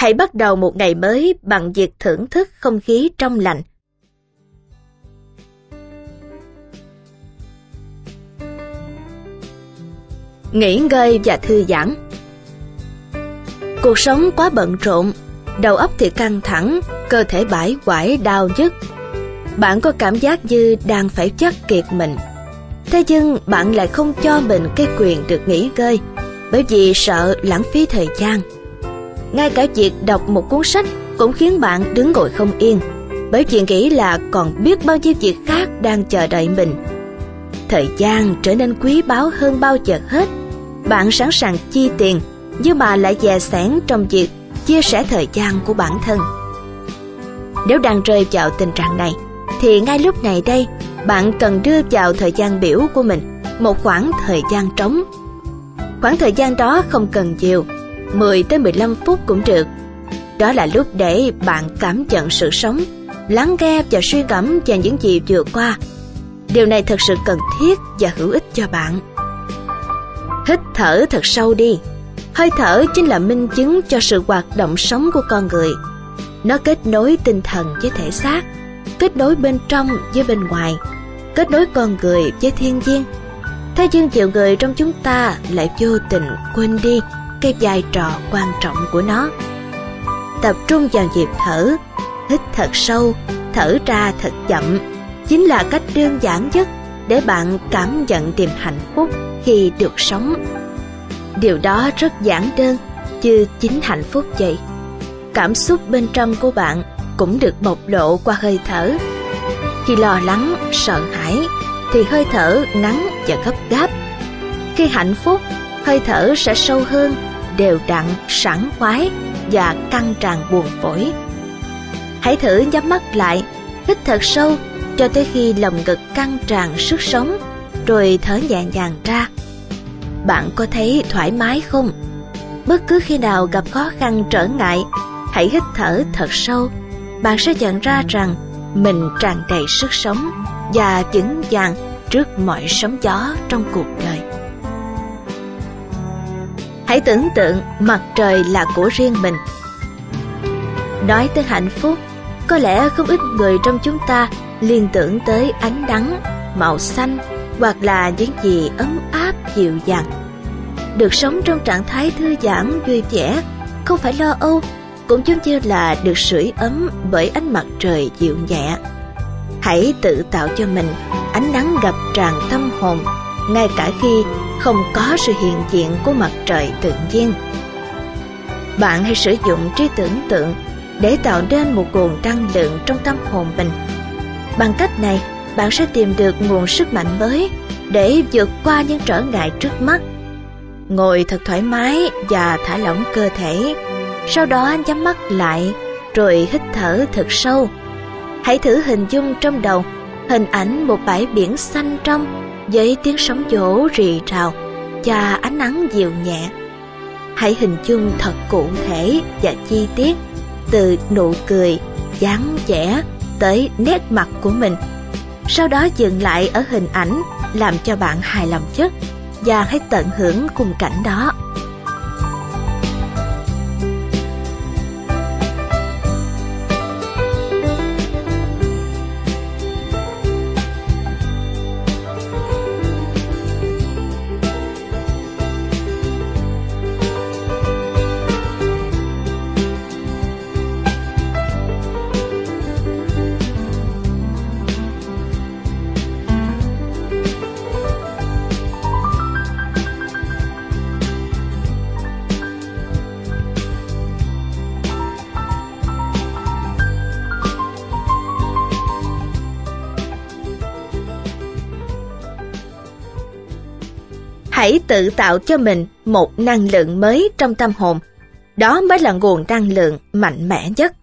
Hãy bắt đầu một ngày mới bằng việc thưởng thức không khí trong lành. Nghỉ ngơi và thư giãn. Cuộc sống quá bận rộn, đầu óc thì căng thẳng, cơ thể bãi quải đau nhức. Bạn có cảm giác như đang phải vắt kiệt mình. Thế nhưng bạn lại không cho mình cái quyền được nghỉ ngơi, bởi vì sợ lãng phí thời gian. Ngay cả việc đọc một cuốn sách cũng khiến bạn đứng ngồi không yên, bởi vì nghĩ là còn biết bao nhiêu việc khác đang chờ đợi mình. Thời gian trở nên quý báu hơn bao giờ hết. Bạn sẵn sàng chi tiền, nhưng mà lại dè sẻn trong việc chia sẻ thời gian của bản thân. Nếu đang rơi vào tình trạng này, thì ngay lúc này đây, bạn cần đưa vào thời gian biểu của mình một khoảng thời gian trống. Khoảng thời gian đó không cần nhiều, 10 tới 15 phút cũng được. Đó là lúc để bạn cảm nhận sự sống, lắng nghe và suy ngẫm về những gì vừa qua. Điều này thật sự cần thiết và hữu ích cho bạn. Hít thở thật sâu đi. Hơi thở chính là minh chứng cho sự hoạt động sống của con người. Nó kết nối tinh thần với thể xác, kết nối bên trong với bên ngoài, kết nối con người với thiên nhiên. Thế nhưng nhiều người trong chúng ta lại vô tình quên đi cái vai trò quan trọng của nó. Tập trung vào nhịp thở, hít thật sâu, thở ra thật chậm, chính là cách đơn giản nhất để bạn cảm nhận niềm hạnh phúc khi được sống. Điều đó rất giản đơn, như chính hạnh phúc vậy. Cảm xúc bên trong của bạn cũng được bộc lộ qua hơi thở. Khi lo lắng, sợ hãi, thì hơi thở ngắn và gấp gáp. Khi hạnh phúc, hơi thở sẽ sâu hơn, đều đặn, sảng khoái và căng tràn buồn phổi. Hãy thử nhắm mắt lại, hít thật sâu cho tới khi lồng ngực căng tràn sức sống, rồi thở nhẹ nhàng ra. Bạn có thấy thoải mái không? Bất cứ khi nào gặp khó khăn trở ngại, hãy hít thở thật sâu. Bạn sẽ nhận ra rằng mình tràn đầy sức sống và vững vàng trước mọi sóng gió trong cuộc đời. Hãy tưởng tượng mặt trời là của riêng mình. Nói tới hạnh phúc, có lẽ không ít người trong chúng ta liên tưởng tới ánh nắng, màu xanh hoặc là những gì ấm áp dịu dàng. Được sống trong trạng thái thư giãn vui vẻ, không phải lo âu, cũng giống như là được sưởi ấm bởi ánh mặt trời dịu nhẹ. Hãy tự tạo cho mình ánh nắng ngập tràn tâm hồn, ngay cả khi không có sự hiện diện của mặt trời tự nhiên. Bạn hãy sử dụng trí tưởng tượng để tạo nên một nguồn năng lượng trong tâm hồn mình. Bằng cách này, bạn sẽ tìm được nguồn sức mạnh mới để vượt qua những trở ngại trước mắt. Ngồi thật thoải mái và thả lỏng cơ thể. Sau đó nhắm mắt lại, rồi hít thở thật sâu. Hãy thử hình dung trong đầu hình ảnh một bãi biển xanh trong, với tiếng sóng vỗ rì rào và ánh nắng dịu nhẹ. Hãy hình dung thật cụ thể và chi tiết, từ nụ cười, dáng vẻ tới nét mặt của mình. Sau đó dừng lại ở hình ảnh làm cho bạn hài lòng nhất, và hãy tận hưởng khung cảnh đó. Hãy tự tạo cho mình một năng lượng mới trong tâm hồn. Đó mới là nguồn năng lượng mạnh mẽ nhất.